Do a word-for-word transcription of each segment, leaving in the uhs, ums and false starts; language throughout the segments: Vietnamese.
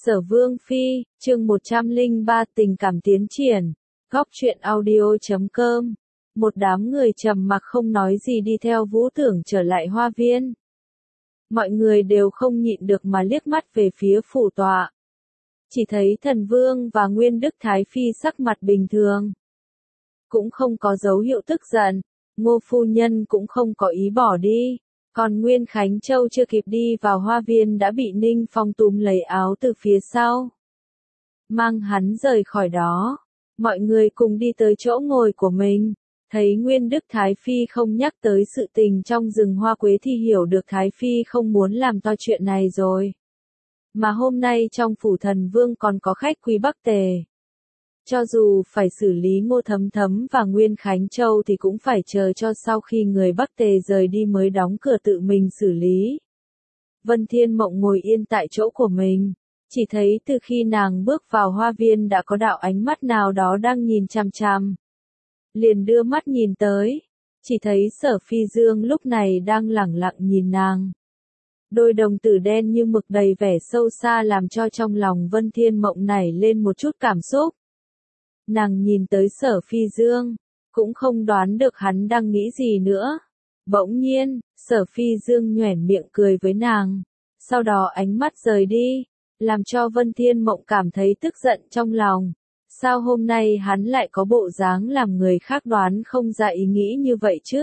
Sở Vương Phi, chương một trăm lẻ ba tình cảm tiến triển, góc truyện audio chấm com. Một đám người trầm mặc không nói gì đi theo Vũ Tưởng trở lại hoa viên. Mọi người đều không nhịn được mà liếc mắt về phía phủ tọa. Chỉ thấy Thần Vương và Nguyên Đức Thái Phi sắc mặt bình thường. Cũng không có dấu hiệu tức giận, Ngô phu nhân cũng không có ý bỏ đi. Còn Nguyên Khánh Châu chưa kịp đi vào hoa viên đã bị Ninh Phong túm lấy áo từ phía sau. Mang hắn rời khỏi đó. Mọi người cùng đi tới chỗ ngồi của mình. Thấy Nguyên Đức Thái Phi không nhắc tới sự tình trong rừng hoa quế thì hiểu được Thái Phi không muốn làm to chuyện này rồi. Mà hôm nay trong phủ Thần Vương còn có khách quý Bắc Tề. Cho dù phải xử lý Ngô Thấm Thấm và Nguyên Khánh Châu thì cũng phải chờ cho sau khi người Bắc Tề rời đi mới đóng cửa tự mình xử lý. Vân Thiên Mộng ngồi yên tại chỗ của mình, chỉ thấy từ khi nàng bước vào hoa viên đã có đạo ánh mắt nào đó đang nhìn chằm chằm. Liền đưa mắt nhìn tới, chỉ thấy Sở Phi Dương lúc này đang lẳng lặng nhìn nàng. Đôi đồng tử đen như mực đầy vẻ sâu xa làm cho trong lòng Vân Thiên Mộng nảy lên một chút cảm xúc. Nàng nhìn tới Sở Phi Dương, cũng không đoán được hắn đang nghĩ gì nữa. Bỗng nhiên, Sở Phi Dương nhoẻn miệng cười với nàng, sau đó ánh mắt rời đi, làm cho Vân Thiên Mộng cảm thấy tức giận trong lòng. Sao hôm nay hắn lại có bộ dáng làm người khác đoán không ra ý nghĩ như vậy chứ?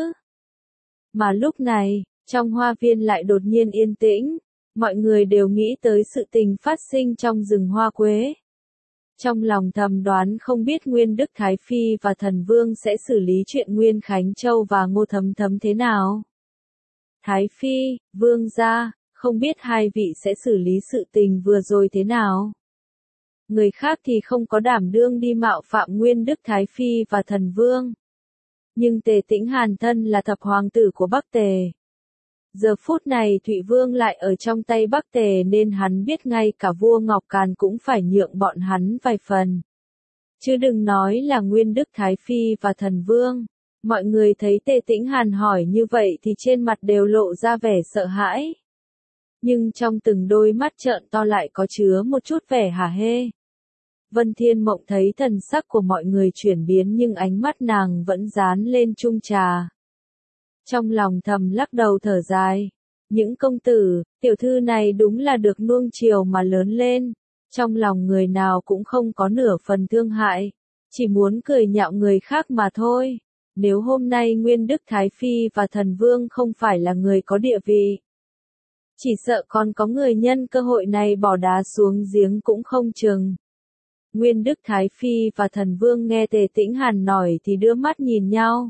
Mà lúc này, trong hoa viên lại đột nhiên yên tĩnh, mọi người đều nghĩ tới sự tình phát sinh trong rừng hoa quế. Trong lòng thầm đoán không biết Nguyên Đức Thái Phi và Thần Vương sẽ xử lý chuyện Nguyên Khánh Châu và Ngô Thấm Thấm thế nào. Thái Phi, Vương gia, không biết hai vị sẽ xử lý sự tình vừa rồi thế nào. Người khác thì không có đảm đương đi mạo phạm Nguyên Đức Thái Phi và Thần Vương. Nhưng Tề Tĩnh Hàn thân là thập hoàng tử của Bắc Tề. Giờ phút này Thụy Vương lại ở trong tay Bắc Tề nên hắn biết ngay cả vua Ngọc Càn cũng phải nhượng bọn hắn vài phần. Chứ đừng nói là Nguyên Đức Thái Phi và Thần Vương. Mọi người thấy Tề Tĩnh Hàn hỏi như vậy thì trên mặt đều lộ ra vẻ sợ hãi. Nhưng trong từng đôi mắt trợn to lại có chứa một chút vẻ hả hê. Vân Thiên Mộng thấy thần sắc của mọi người chuyển biến nhưng ánh mắt nàng vẫn dán lên chung trà. Trong lòng thầm lắc đầu thở dài. Những công tử, tiểu thư này đúng là được nuông chiều mà lớn lên. Trong lòng người nào cũng không có nửa phần thương hại. Chỉ muốn cười nhạo người khác mà thôi. Nếu hôm nay Nguyên Đức Thái Phi và Thần Vương không phải là người có địa vị. Chỉ sợ còn có người nhân cơ hội này bỏ đá xuống giếng cũng không chừng. Nguyên Đức Thái Phi và Thần Vương nghe Tề Tĩnh Hàn nói thì đưa mắt nhìn nhau.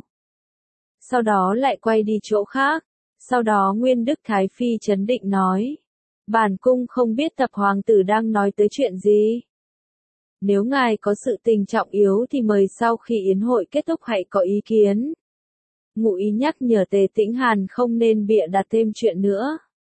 Sau đó lại quay đi chỗ khác. Sau đó Nguyên Đức Thái Phi trấn định nói. Bản cung không biết thập hoàng tử đang nói tới chuyện gì. Nếu ngài có sự tình trọng yếu thì mời sau khi yến hội kết thúc hãy có ý kiến. Ngụ ý nhắc nhở Tề Tĩnh Hàn không nên bịa đặt thêm chuyện nữa.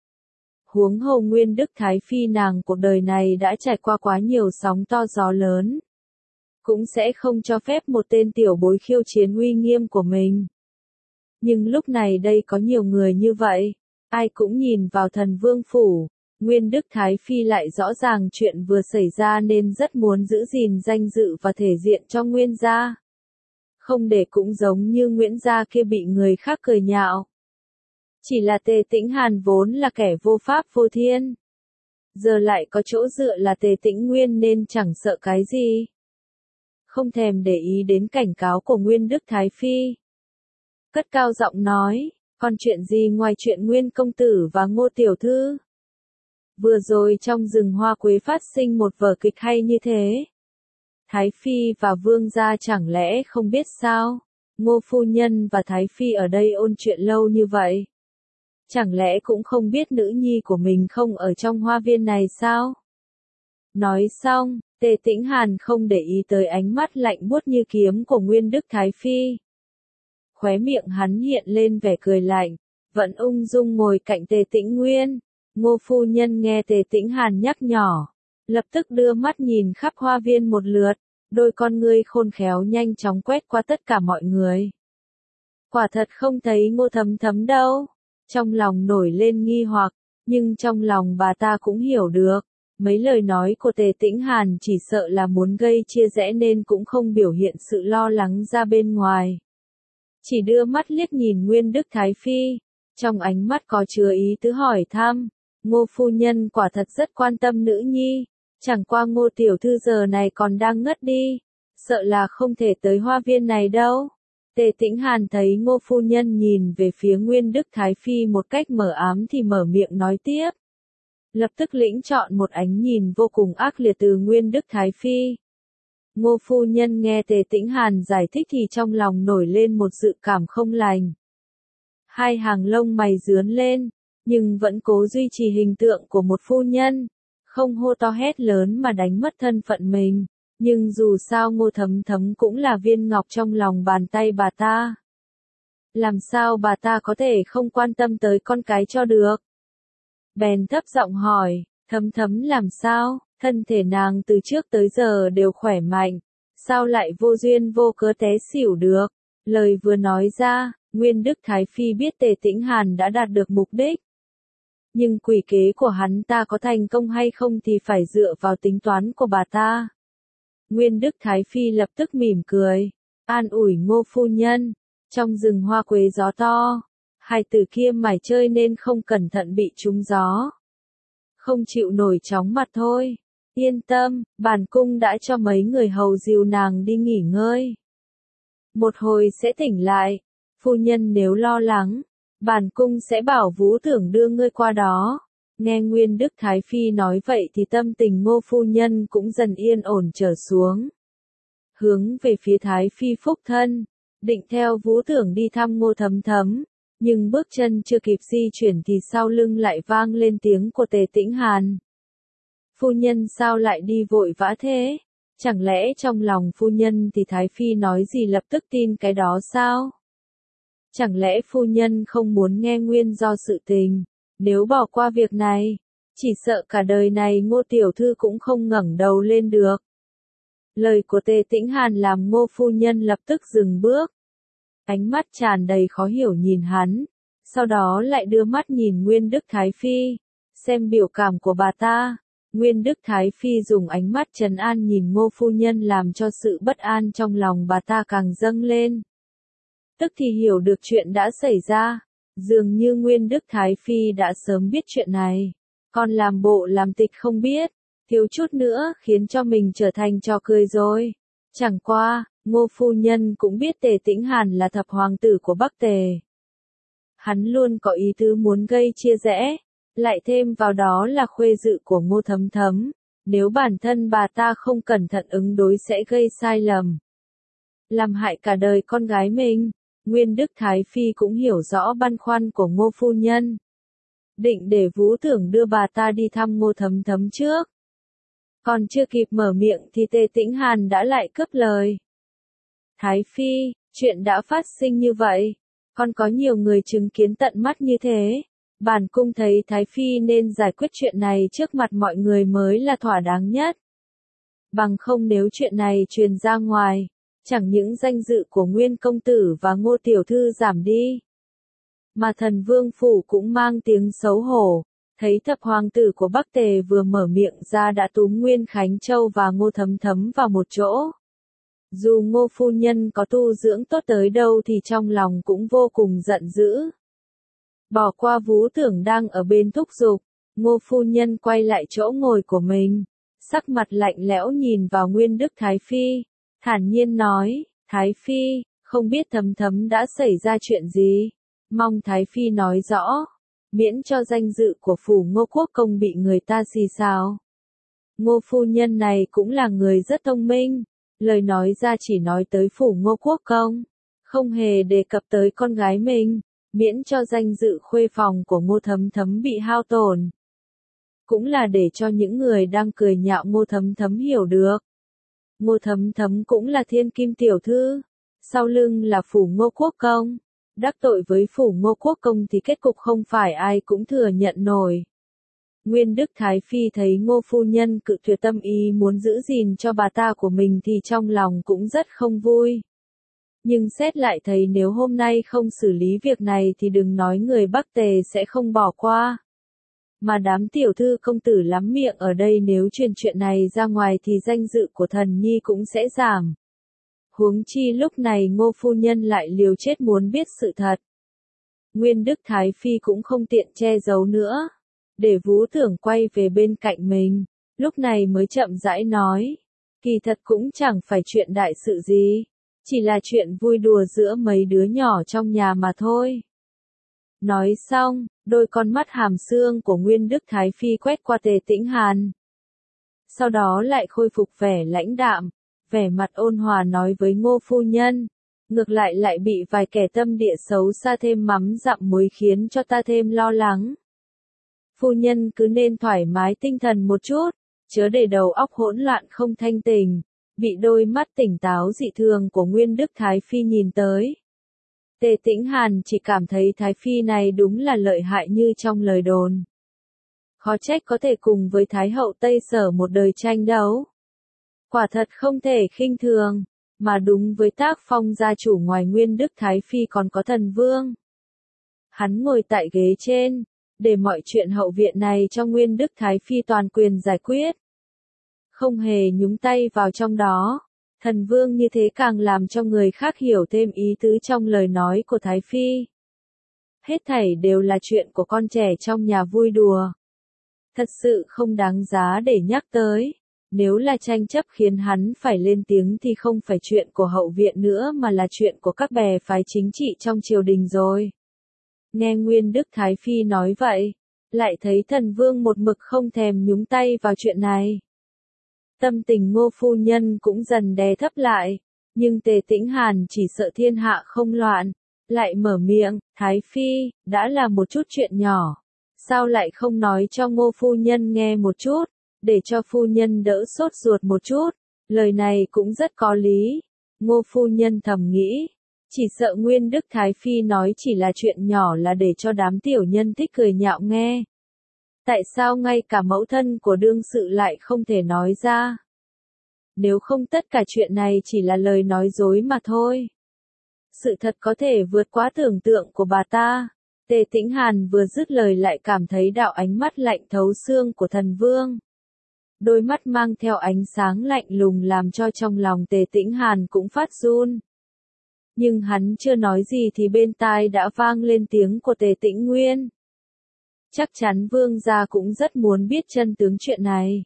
Huống hồ Nguyên Đức Thái Phi nàng cuộc đời này đã trải qua quá nhiều sóng to gió lớn. Cũng sẽ không cho phép một tên tiểu bối khiêu chiến uy nghiêm của mình. Nhưng lúc này đây có nhiều người như vậy, ai cũng nhìn vào Thần Vương phủ, Nguyên Đức Thái Phi lại rõ ràng chuyện vừa xảy ra nên rất muốn giữ gìn danh dự và thể diện cho Nguyên gia. Không để cũng giống như Nguyễn gia kia bị người khác cười nhạo. Chỉ là Tề Tĩnh Hàn vốn là kẻ vô pháp vô thiên. Giờ lại có chỗ dựa là Tề Tĩnh Nguyên nên chẳng sợ cái gì. Không thèm để ý đến cảnh cáo của Nguyên Đức Thái Phi. Cất cao giọng nói, còn chuyện gì ngoài chuyện Nguyên công tử và Ngô tiểu thư? Vừa rồi trong rừng hoa quế phát sinh một vở kịch hay như thế. Thái Phi và Vương gia chẳng lẽ không biết sao? Ngô phu nhân và Thái Phi ở đây ôn chuyện lâu như vậy. Chẳng lẽ cũng không biết nữ nhi của mình không ở trong hoa viên này sao? Nói xong, Tề Tĩnh Hàn không để ý tới ánh mắt lạnh buốt như kiếm của Nguyên Đức Thái Phi. Khóe miệng hắn hiện lên vẻ cười lạnh, vẫn ung dung ngồi cạnh Tề Tĩnh Nguyên. Ngô phu nhân nghe Tề Tĩnh Hàn nhắc nhỏ, lập tức đưa mắt nhìn khắp hoa viên một lượt, đôi con ngươi khôn khéo nhanh chóng quét qua tất cả mọi người. Quả thật không thấy Ngô Thấm Thấm đâu. Trong lòng nổi lên nghi hoặc, nhưng trong lòng bà ta cũng hiểu được, Mấy lời nói của Tề Tĩnh Hàn chỉ sợ là muốn gây chia rẽ nên cũng không biểu hiện sự lo lắng ra bên ngoài. Chỉ đưa mắt liếc nhìn Nguyên Đức Thái Phi, trong ánh mắt có chứa ý tứ hỏi thăm, Ngô phu nhân quả thật rất quan tâm nữ nhi, chẳng qua Ngô tiểu thư giờ này còn đang ngất đi, sợ là không thể tới hoa viên này đâu. Tề Tĩnh Hàn thấy Ngô phu nhân nhìn về phía Nguyên Đức Thái Phi một cách mờ ám thì mở miệng nói tiếp. Lập tức lĩnh chọn một ánh nhìn vô cùng ác liệt từ Nguyên Đức Thái Phi. Ngô phu nhân nghe Tề Tĩnh Hàn giải thích thì trong lòng nổi lên một dự cảm không lành. Hai hàng lông mày rướn lên, nhưng vẫn cố duy trì hình tượng của một phu nhân, không hô to hét lớn mà đánh mất thân phận mình, nhưng dù sao Ngô Thấm Thấm cũng là viên ngọc trong lòng bàn tay bà ta. Làm sao bà ta có thể không quan tâm tới con cái cho được? Bèn thấp giọng hỏi, Thấm Thấm làm sao, thân thể nàng từ trước tới giờ đều khỏe mạnh, sao lại vô duyên vô cớ té xỉu được? Lời vừa nói ra, Nguyên Đức Thái Phi biết Tề Tĩnh Hàn đã đạt được mục đích. Nhưng quỷ kế của hắn ta có thành công hay không thì phải dựa vào tính toán của bà ta. Nguyên Đức Thái Phi lập tức mỉm cười, an ủi Ngô phu nhân, trong rừng hoa quế gió to, hai tử kia mải chơi nên không cẩn thận bị trúng gió. Không chịu nổi chóng mặt thôi, yên tâm, bản cung đã cho mấy người hầu dìu nàng đi nghỉ ngơi. Một hồi sẽ tỉnh lại, phu nhân nếu lo lắng, bản cung sẽ bảo Vũ Tưởng đưa ngươi qua đó. Nghe Nguyên Đức Thái Phi nói vậy thì tâm tình Ngô phu nhân cũng dần yên ổn trở xuống. Hướng về phía Thái Phi phúc thân, định theo Vũ Tưởng đi thăm Ngô Thấm Thấm, nhưng bước chân chưa kịp di chuyển thì sau lưng lại vang lên tiếng của Tề Tĩnh Hàn. Phu nhân sao lại đi vội vã thế? Chẳng lẽ trong lòng phu nhân thì Thái Phi nói gì lập tức tin cái đó sao? Chẳng lẽ phu nhân không muốn nghe nguyên do sự tình? Nếu bỏ qua việc này, chỉ sợ cả đời này Ngô tiểu thư cũng không ngẩng đầu lên được. Lời của Tề Tĩnh Hàn làm Ngô phu nhân lập tức dừng bước. Ánh mắt tràn đầy khó hiểu nhìn hắn, sau đó lại đưa mắt nhìn Nguyên Đức Thái Phi, xem biểu cảm của bà ta. Nguyên Đức Thái Phi dùng ánh mắt trấn an nhìn Ngô phu nhân làm cho sự bất an trong lòng bà ta càng dâng lên. Tức thì hiểu được chuyện đã xảy ra, dường như Nguyên Đức Thái Phi đã sớm biết chuyện này, còn làm bộ làm tịch không biết, thiếu chút nữa khiến cho mình trở thành trò cười rồi. Chẳng qua, Ngô phu nhân cũng biết Tề Tĩnh Hàn là thập hoàng tử của Bắc Tề. Hắn luôn có ý tứ muốn gây chia rẽ, lại thêm vào đó là khuê dự của Ngô Thấm Thấm, nếu bản thân bà ta không cẩn thận ứng đối sẽ gây sai lầm, làm hại cả đời con gái mình. Nguyên Đức Thái Phi cũng hiểu rõ băn khoăn của Ngô phu nhân, định để Vũ Tưởng đưa bà ta đi thăm Ngô Thấm Thấm trước. Còn chưa kịp mở miệng thì Tề Tĩnh Hàn đã lại cướp lời. Thái Phi, chuyện đã phát sinh như vậy, còn có nhiều người chứng kiến tận mắt như thế. Bản cung thấy Thái Phi nên giải quyết chuyện này trước mặt mọi người mới là thỏa đáng nhất. Bằng không nếu chuyện này truyền ra ngoài, chẳng những danh dự của Nguyên công tử và Ngô tiểu thư giảm đi, mà Thần Vương phủ cũng mang tiếng xấu hổ. Thấy thập hoàng tử của Bắc Tề vừa mở miệng ra đã túm Nguyên Khánh Châu và Ngô Thấm Thấm vào một chỗ. Dù Ngô phu nhân có tu dưỡng tốt tới đâu thì trong lòng cũng vô cùng giận dữ. Bỏ qua Vũ Tưởng đang ở bên thúc giục, Ngô phu nhân quay lại chỗ ngồi của mình, sắc mặt lạnh lẽo nhìn vào Nguyên Đức Thái Phi, thản nhiên nói, Thái Phi, không biết Thấm Thấm đã xảy ra chuyện gì, mong Thái Phi nói rõ, miễn cho danh dự của phủ Ngô Quốc Công bị người ta xì xào. Ngô phu nhân này cũng là người rất thông minh, lời nói ra chỉ nói tới phủ Ngô Quốc Công, không hề đề cập tới con gái mình, miễn cho danh dự khuê phòng của Ngô Thấm Thấm bị hao tổn. Cũng là để cho những người đang cười nhạo Ngô Thấm Thấm hiểu được. Ngô Thấm Thấm cũng là thiên kim tiểu thư, sau lưng là phủ Ngô Quốc Công. Đắc tội với phủ Ngô Quốc Công thì kết cục không phải ai cũng thừa nhận nổi. Nguyên Đức Thái Phi thấy Ngô phu nhân cự tuyệt tâm ý muốn giữ gìn cho bà ta của mình thì trong lòng cũng rất không vui. Nhưng xét lại thấy nếu hôm nay không xử lý việc này thì đừng nói người Bắc Tề sẽ không bỏ qua. Mà đám tiểu thư công tử lắm miệng ở đây nếu truyền chuyện này ra ngoài thì danh dự của thần nhi cũng sẽ giảm. Huống chi lúc này Ngô phu nhân lại liều chết muốn biết sự thật. Nguyên Đức Thái Phi cũng không tiện che giấu nữa. Để Vũ Tưởng quay về bên cạnh mình, lúc này mới chậm rãi nói. Kỳ thật cũng chẳng phải chuyện đại sự gì. Chỉ là chuyện vui đùa giữa mấy đứa nhỏ trong nhà mà thôi. Nói xong, đôi con mắt hàm xương của Nguyên Đức Thái Phi quét qua Tề Tĩnh Hàn. Sau đó lại khôi phục vẻ lãnh đạm, vẻ mặt ôn hòa nói với Ngô phu nhân. Ngược lại lại bị vài kẻ tâm địa xấu xa thêm mắm dặm muối khiến cho ta thêm lo lắng. Phu nhân cứ nên thoải mái tinh thần một chút, chớ để đầu óc hỗn loạn không thanh tình, bị đôi mắt tỉnh táo dị thường của Nguyên Đức Thái Phi nhìn tới. Tề Tĩnh Hàn chỉ cảm thấy Thái Phi này đúng là lợi hại như trong lời đồn. Khó trách có thể cùng với Thái hậu Tây Sở một đời tranh đấu. Quả thật không thể khinh thường, mà đúng với tác phong gia chủ ngoài Nguyên Đức Thái Phi còn có thần vương. Hắn ngồi tại ghế trên, để mọi chuyện hậu viện này cho Nguyên Đức Thái Phi toàn quyền giải quyết. Không hề nhúng tay vào trong đó. Thần vương như thế càng làm cho người khác hiểu thêm ý tứ trong lời nói của Thái Phi. Hết thảy đều là chuyện của con trẻ trong nhà vui đùa. Thật sự không đáng giá để nhắc tới. Nếu là tranh chấp khiến hắn phải lên tiếng thì không phải chuyện của hậu viện nữa mà là chuyện của các bè phái chính trị trong triều đình rồi. Nghe Nguyên Đức Thái Phi nói vậy, lại thấy thần vương một mực không thèm nhúng tay vào chuyện này. Tâm tình Ngô phu nhân cũng dần đè thấp lại, nhưng Tề Tĩnh Hàn chỉ sợ thiên hạ không loạn, lại mở miệng, Thái Phi, đã là một chút chuyện nhỏ, sao lại không nói cho Ngô phu nhân nghe một chút, để cho phu nhân đỡ sốt ruột một chút, lời này cũng rất có lý. Ngô phu nhân thầm nghĩ, chỉ sợ Nguyên Đức Thái Phi nói chỉ là chuyện nhỏ là để cho đám tiểu nhân thích cười nhạo nghe. Tại sao ngay cả mẫu thân của đương sự lại không thể nói ra? Nếu không tất cả chuyện này chỉ là lời nói dối mà thôi. Sự thật có thể vượt quá tưởng tượng của bà ta. Tề Tĩnh Hàn vừa dứt lời lại cảm thấy đạo ánh mắt lạnh thấu xương của thần vương. Đôi mắt mang theo ánh sáng lạnh lùng làm cho trong lòng Tề Tĩnh Hàn cũng phát run. Nhưng hắn chưa nói gì thì bên tai đã vang lên tiếng của Tề Tĩnh Nguyên. Chắc chắn vương gia cũng rất muốn biết chân tướng chuyện này.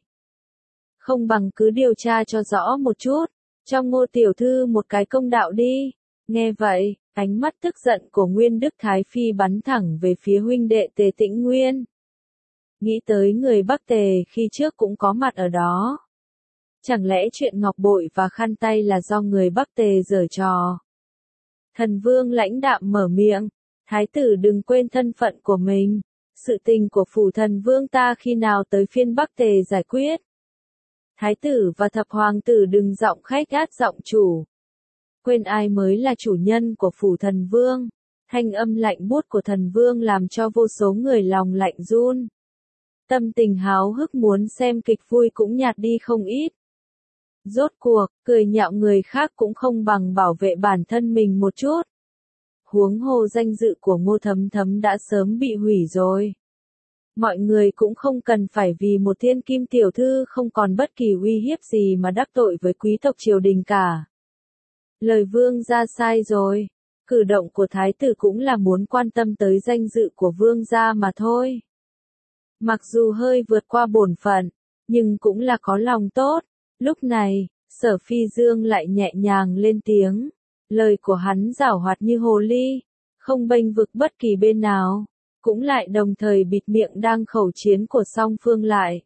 Không bằng cứ điều tra cho rõ một chút, cho Ngô tiểu thư một cái công đạo đi. Nghe vậy, ánh mắt tức giận của Nguyên Đức Thái Phi bắn thẳng về phía huynh đệ Tề Tĩnh Nguyên. Nghĩ tới người Bắc Tề khi trước cũng có mặt ở đó. Chẳng lẽ chuyện ngọc bội và khăn tay là do người Bắc Tề giở trò? Thần vương lãnh đạm mở miệng, thái tử đừng quên thân phận của mình. Sự tình của phủ thần vương ta khi nào tới phiên Bắc Tề giải quyết. Thái tử và thập hoàng tử đừng giọng khách gát giọng chủ. Quên ai mới là chủ nhân của phủ thần vương. Thanh âm lạnh buốt của thần vương làm cho vô số người lòng lạnh run. Tâm tình háo hức muốn xem kịch vui cũng nhạt đi không ít. Rốt cuộc, cười nhạo người khác cũng không bằng bảo vệ bản thân mình một chút. Huống hồ danh dự của Ngô Thấm Thấm đã sớm bị hủy rồi. Mọi người cũng không cần phải vì một thiên kim tiểu thư không còn bất kỳ uy hiếp gì mà đắc tội với quý tộc triều đình cả. Lời vương gia sai rồi, cử động của thái tử cũng là muốn quan tâm tới danh dự của vương gia mà thôi. Mặc dù hơi vượt qua bổn phận, nhưng cũng là có lòng tốt. Lúc này, Sở Phi Dương lại nhẹ nhàng lên tiếng. Lời của hắn giảo hoạt như hồ ly, không bênh vực bất kỳ bên nào, cũng lại đồng thời bịt miệng đang khẩu chiến của song phương lại.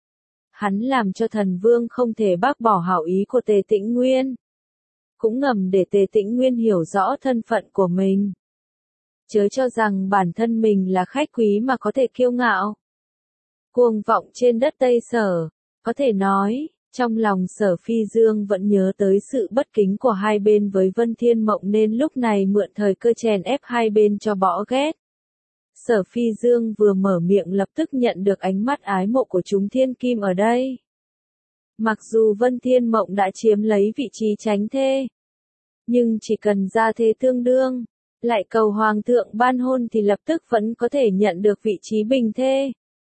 Hắn làm cho thần vương không thể bác bỏ hảo ý của Tề Tĩnh Nguyên. Cũng ngầm để Tề Tĩnh Nguyên hiểu rõ thân phận của mình. Chớ cho rằng bản thân mình là khách quý mà có thể kiêu ngạo. Cuồng vọng trên đất Tây Sở, có thể nói. Trong lòng Sở Phi Dương vẫn nhớ tới sự bất kính của hai bên với Vân Thiên Mộng nên lúc này mượn thời cơ chèn ép hai bên cho bỏ ghét. Sở Phi Dương vừa mở miệng lập tức nhận được ánh mắt ái mộ của chúng thiên kim ở đây. Mặc dù Vân Thiên Mộng đã chiếm lấy vị trí chánh thê, nhưng chỉ cần gia thế tương đương, lại cầu hoàng thượng ban hôn thì lập tức vẫn có thể nhận được vị trí bình thê.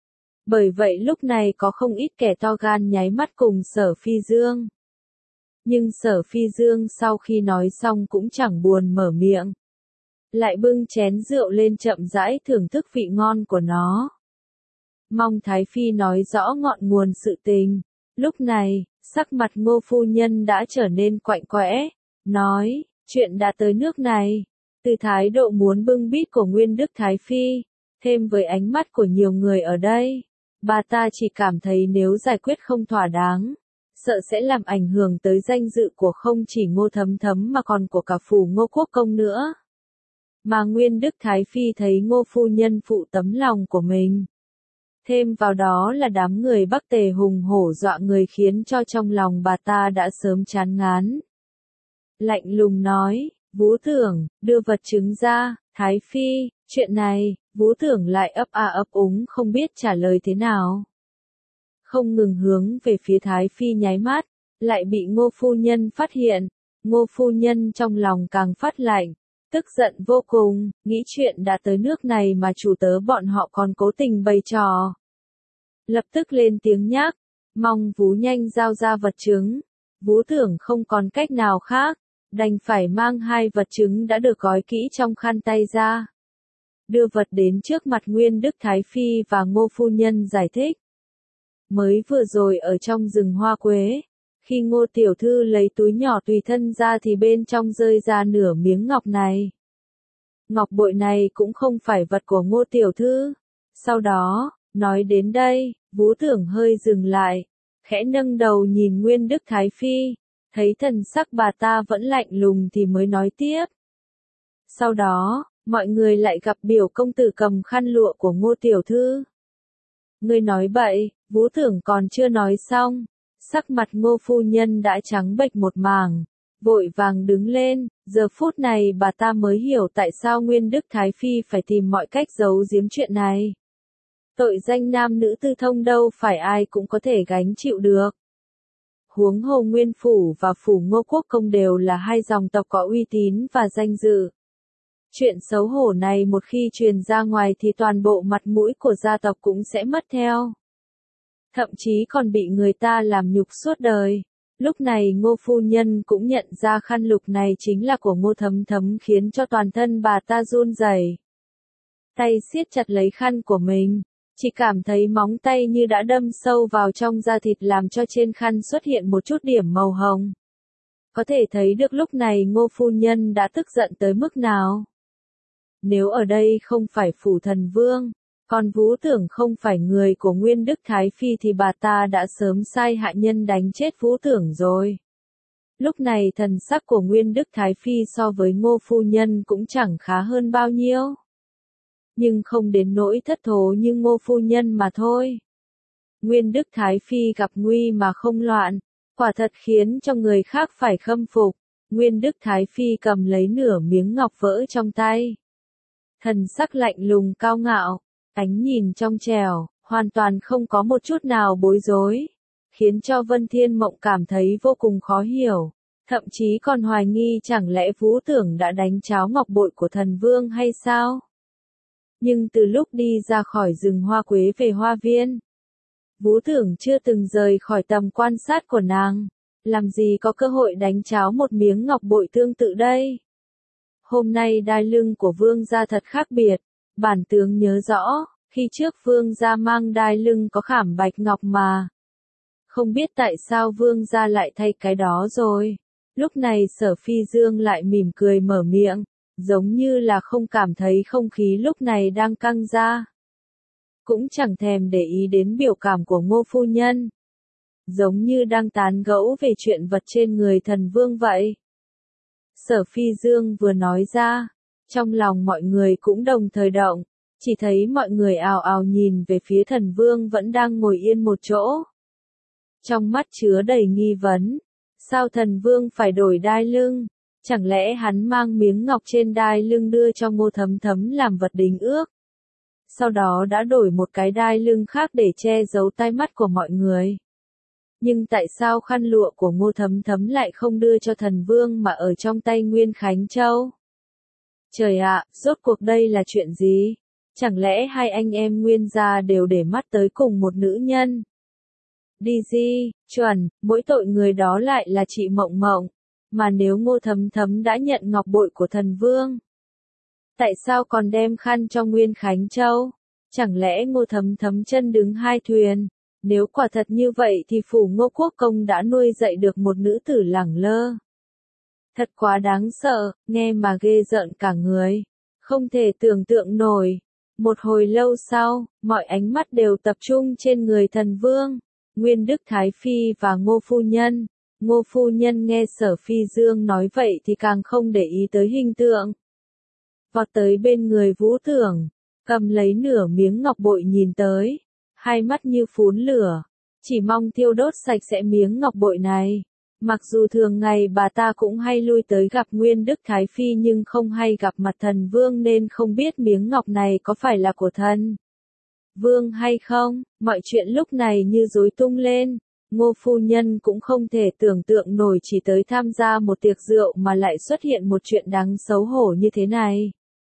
Bởi vậy lúc này có không ít kẻ to gan nháy mắt cùng Sở Phi Dương. Nhưng Sở Phi Dương sau khi nói xong cũng chẳng buồn mở miệng. Lại bưng chén rượu lên chậm rãi thưởng thức vị ngon của nó. Mong Thái Phi nói rõ ngọn nguồn sự tình. Lúc này, sắc mặt Ngô phu nhân đã trở nên quạnh quẽ, nói, chuyện đã tới nước này. Từ thái độ muốn bưng bít của Nguyên Đức Thái Phi, thêm với ánh mắt của nhiều người ở đây, bà ta chỉ cảm thấy nếu giải quyết không thỏa đáng, sợ sẽ làm ảnh hưởng tới danh dự của không chỉ Ngô Thấm Thấm mà còn của cả phủ Ngô Quốc Công nữa. Mà Nguyên Đức Thái Phi thấy Ngô phu nhân phụ tấm lòng của mình. Thêm vào đó là đám người Bắc Tề hùng hổ dọa người khiến cho trong lòng bà ta đã sớm chán ngán. Lạnh lùng nói, Vũ Tưởng, đưa vật chứng ra, Thái Phi, chuyện này, Vũ Tưởng lại ấp a ấp úng không biết trả lời thế nào. Không ngừng hướng về phía Thái Phi nháy mắt, lại bị Ngô phu nhân phát hiện, Ngô phu nhân trong lòng càng phát lạnh, tức giận vô cùng, nghĩ chuyện đã tới nước này mà chủ tớ bọn họ còn cố tình bày trò. Lập tức lên tiếng nhắc, mong Vú nhanh giao ra vật chứng. Vũ Tưởng không còn cách nào khác, đành phải mang hai vật chứng đã được gói kỹ trong khăn tay ra. Đưa vật đến trước mặt Nguyên Đức Thái Phi và Ngô phu nhân giải thích. Mới vừa rồi ở trong rừng hoa quế, khi Ngô tiểu thư lấy túi nhỏ tùy thân ra thì bên trong rơi ra nửa miếng ngọc này. Ngọc bội này cũng không phải vật của Ngô tiểu thư. Sau đó, nói đến đây, Vũ Tưởng hơi dừng lại, khẽ nâng đầu nhìn Nguyên Đức Thái Phi, thấy thần sắc bà ta vẫn lạnh lùng thì mới nói tiếp. Sau đó, mọi người lại gặp biểu công tử cầm khăn lụa của Ngô tiểu thư. Ngươi nói bậy, Vũ Tưởng còn chưa nói xong, sắc mặt Ngô phu nhân đã trắng bệch một mảng, vội vàng đứng lên, giờ phút này bà ta mới hiểu tại sao Nguyên Đức Thái Phi phải tìm mọi cách giấu giếm chuyện này. Tội danh nam nữ tư thông đâu phải ai cũng có thể gánh chịu được. Huống hồ Nguyên Phủ và Phủ Ngô Quốc Công đều là hai dòng tộc có uy tín và danh dự. Chuyện xấu hổ này một khi truyền ra ngoài thì toàn bộ mặt mũi của gia tộc cũng sẽ mất theo. Thậm chí còn bị người ta làm nhục suốt đời. Lúc này Ngô phu nhân cũng nhận ra khăn lục này chính là của Ngô Thấm Thấm khiến cho toàn thân bà ta run rẩy. Tay siết chặt lấy khăn của mình, chỉ cảm thấy móng tay như đã đâm sâu vào trong da thịt làm cho trên khăn xuất hiện một chút điểm màu hồng. Có thể thấy được lúc này Ngô phu nhân đã tức giận tới mức nào. Nếu ở đây không phải phủ thần vương, còn Vũ Tưởng không phải người của Nguyên Đức Thái Phi thì bà ta đã sớm sai hạ nhân đánh chết Vũ Tưởng rồi. Lúc này thần sắc của Nguyên Đức Thái Phi so với Ngô phu nhân cũng chẳng khá hơn bao nhiêu. Nhưng không đến nỗi thất thố như Ngô phu nhân mà thôi. Nguyên Đức Thái Phi gặp nguy mà không loạn, quả thật khiến cho người khác phải khâm phục. Nguyên Đức Thái Phi cầm lấy nửa miếng ngọc vỡ trong tay. Thần sắc lạnh lùng cao ngạo, ánh nhìn trong trẻo, hoàn toàn không có một chút nào bối rối, khiến cho Vân Thiên Mộng cảm thấy vô cùng khó hiểu, thậm chí còn hoài nghi chẳng lẽ Vũ Tưởng đã đánh tráo ngọc bội của thần vương hay sao? Nhưng từ lúc đi ra khỏi rừng hoa quế về hoa viên, Vũ Tưởng chưa từng rời khỏi tầm quan sát của nàng, làm gì có cơ hội đánh tráo một miếng ngọc bội tương tự đây? Hôm nay đai lưng của vương gia thật khác biệt, bản tướng nhớ rõ, khi trước vương gia mang đai lưng có khảm bạch ngọc mà. Không biết tại sao vương gia lại thay cái đó rồi. Lúc này Sở Phi Dương lại mỉm cười mở miệng, giống như là không cảm thấy không khí lúc này đang căng ra. Cũng chẳng thèm để ý đến biểu cảm của Ngô phu nhân. Giống như đang tán gẫu về chuyện vật trên người thần vương vậy. Sở Phi Dương vừa nói ra, trong lòng mọi người cũng đồng thời động, chỉ thấy mọi người ào ào nhìn về phía thần vương vẫn đang ngồi yên một chỗ. Trong mắt chứa đầy nghi vấn, sao thần vương phải đổi đai lưng, chẳng lẽ hắn mang miếng ngọc trên đai lưng đưa cho Ngô Thấm Thấm làm vật đính ước. Sau đó đã đổi một cái đai lưng khác để che giấu tai mắt của mọi người. Nhưng tại sao khăn lụa của Ngô Thấm Thấm lại không đưa cho thần vương mà ở trong tay Nguyên Khánh Châu? Trời ạ, rốt cuộc đây là chuyện gì? Chẳng lẽ hai anh em Nguyên gia đều để mắt tới cùng một nữ nhân? Đi di, chuẩn, mỗi tội người đó lại là chị Mộng Mộng. Mà nếu Ngô Thấm Thấm đã nhận ngọc bội của thần vương, tại sao còn đem khăn cho Nguyên Khánh Châu? Chẳng lẽ Ngô Thấm Thấm chân đứng hai thuyền? Nếu quả thật như vậy thì phủ Ngô Quốc Công đã nuôi dạy được một nữ tử lẳng lơ. Thật quá đáng sợ, nghe mà ghê rợn cả người. Không thể tưởng tượng nổi. Một hồi lâu sau, mọi ánh mắt đều tập trung trên người thần vương, Nguyên Đức Thái Phi và Ngô Phu Nhân. Ngô Phu Nhân nghe Sở Phi Dương nói vậy thì càng không để ý tới hình tượng. Vọt tới bên người Vũ Tưởng, cầm lấy nửa miếng ngọc bội nhìn tới, hai mắt như phún lửa, chỉ mong thiêu đốt sạch sẽ miếng ngọc bội này. Mặc dù thường ngày bà ta cũng hay lui tới gặp Nguyên Đức Thái Phi nhưng không hay gặp mặt thần vương nên không biết miếng ngọc này có phải là của thần vương hay không. Mọi chuyện lúc này như rối tung lên. Ngô Phu Nhân cũng không thể tưởng tượng nổi chỉ tới tham gia một tiệc rượu mà lại xuất hiện một chuyện đáng xấu hổ như thế này.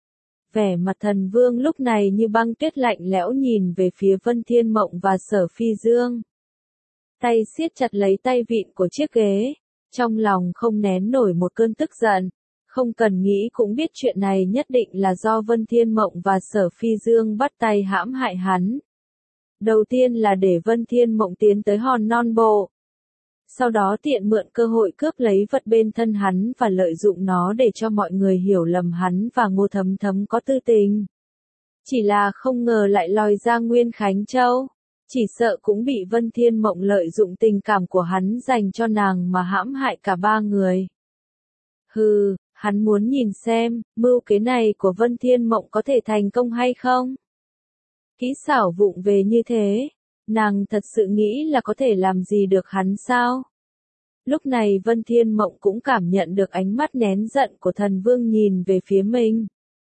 Vẻ mặt thần vương lúc này như băng tuyết lạnh lẽo nhìn về phía Vân Thiên Mộng và Sở Phi Dương. Tay siết chặt lấy tay vịn của chiếc ghế, trong lòng không nén nổi một cơn tức giận, không cần nghĩ cũng biết chuyện này nhất định là do Vân Thiên Mộng và Sở Phi Dương bắt tay hãm hại hắn. Đầu tiên là để Vân Thiên Mộng tiến tới hòn non bộ. Sau đó tiện mượn cơ hội cướp lấy vật bên thân hắn và lợi dụng nó để cho mọi người hiểu lầm hắn và Ngô Thấm Thấm có tư tình. Chỉ là không ngờ lại lòi ra Nguyên Khánh Châu. Chỉ sợ cũng bị Vân Thiên Mộng lợi dụng tình cảm của hắn dành cho nàng mà hãm hại cả ba người. Hừ, hắn muốn nhìn xem, mưu kế này của Vân Thiên Mộng có thể thành công hay không? Kỹ xảo vụng về như thế, nàng thật sự nghĩ là có thể làm gì được hắn sao? Lúc này Vân Thiên Mộng cũng cảm nhận được ánh mắt nén giận của thần vương nhìn về phía mình.